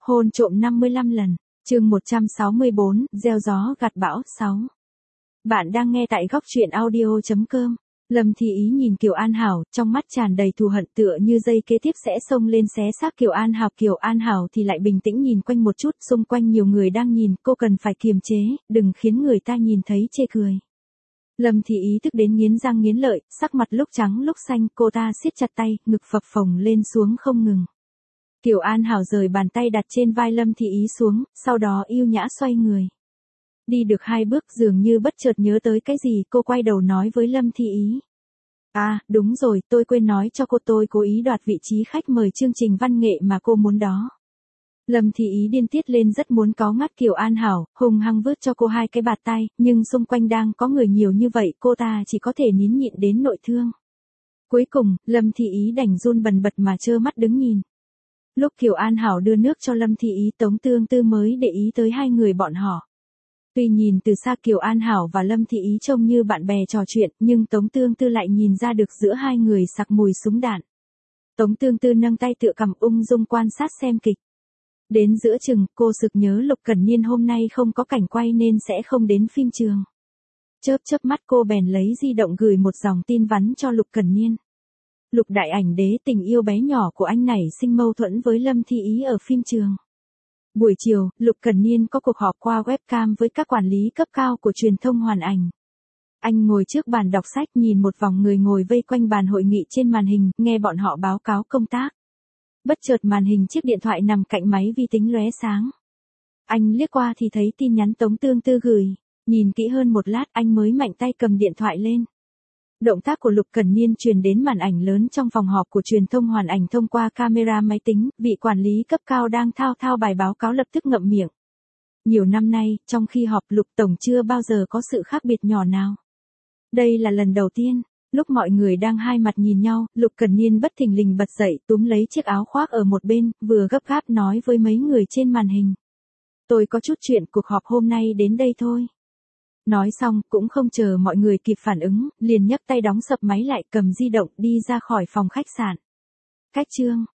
Hôn trộm 55 lần. Chương 164, gieo gió gặt bão 6. Bạn đang nghe tại góc truyện audio.com. Lâm Thị Ý nhìn Kiều An Hảo, trong mắt tràn đầy thù hận tựa như dây kế tiếp sẽ xông lên xé xác Kiều An Hảo. Kiều An Hảo thì lại bình tĩnh nhìn quanh một chút, xung quanh nhiều người đang nhìn, cô cần phải kiềm chế, đừng khiến người ta nhìn thấy chê cười. Lâm Thị Ý tức đến nghiến răng nghiến lợi, sắc mặt lúc trắng lúc xanh, cô ta siết chặt tay, ngực phập phồng lên xuống không ngừng. Kiều An Hảo rời bàn tay đặt trên vai Lâm Thị Ý xuống, sau đó yêu nhã xoay người. Đi được 2 bước dường như bất chợt nhớ tới cái gì, cô quay đầu nói với Lâm Thị Ý. À, đúng rồi, tôi quên nói cho cô, tôi cố ý đoạt vị trí khách mời chương trình văn nghệ mà cô muốn đó. Lâm Thị Ý điên tiết lên, rất muốn cáu ngắt Kiều An Hảo, hung hăng vứt cho cô 2 cái bạt tay, nhưng xung quanh đang có người nhiều như vậy, cô ta chỉ có thể nín nhịn đến nội thương. Cuối cùng, Lâm Thị Ý đành run bần bật mà trơ mắt đứng nhìn. Lúc Kiều An Hảo đưa nước cho Lâm Thị Ý, Tống Tương Tư mới để ý tới 2 người bọn họ. Tuy nhìn từ xa Kiều An Hảo và Lâm Thị Ý trông như bạn bè trò chuyện, nhưng Tống Tương Tư lại nhìn ra được giữa 2 người sặc mùi súng đạn. Tống Tương Tư nâng tay tựa cằm ung dung quan sát xem kịch. Đến giữa chừng, cô sực nhớ Lục Cẩn Niên hôm nay không có cảnh quay nên sẽ không đến phim trường. Chớp chớp mắt cô bèn lấy di động gửi một dòng tin vắn cho Lục Cẩn Niên. Lục đại ảnh đế, tình yêu bé nhỏ của anh nảy sinh mâu thuẫn với Lâm Thị Ý ở phim trường. Buổi chiều, Lục Cẩn Niên có cuộc họp qua webcam với các quản lý cấp cao của truyền thông Hoàn Ảnh. Anh ngồi trước bàn đọc sách nhìn một vòng người ngồi vây quanh bàn hội nghị trên màn hình, nghe bọn họ báo cáo công tác. Bất chợt màn hình chiếc điện thoại nằm cạnh máy vi tính lóe sáng. Anh liếc qua thì thấy tin nhắn Tống Tương Tư gửi. Nhìn kỹ hơn một lát anh mới mạnh tay cầm điện thoại lên. Động tác của Lục Cẩn Niên truyền đến màn ảnh lớn trong phòng họp của truyền thông Hoàn Ảnh thông qua camera máy tính, vị quản lý cấp cao đang thao thao bài báo cáo lập tức ngậm miệng. Nhiều năm nay, trong khi họp Lục Tổng chưa bao giờ có sự khác biệt nhỏ nào. Đây là lần đầu tiên, lúc mọi người đang hai mặt nhìn nhau, Lục Cẩn Niên bất thình lình bật dậy túm lấy chiếc áo khoác ở một bên, vừa gấp gáp nói với mấy người trên màn hình. Tôi có chút chuyện, cuộc họp hôm nay đến đây thôi. Nói xong, cũng không chờ mọi người kịp phản ứng, liền nhấc tay đóng sập máy lại, cầm di động đi ra khỏi phòng khách sạn. Cách chương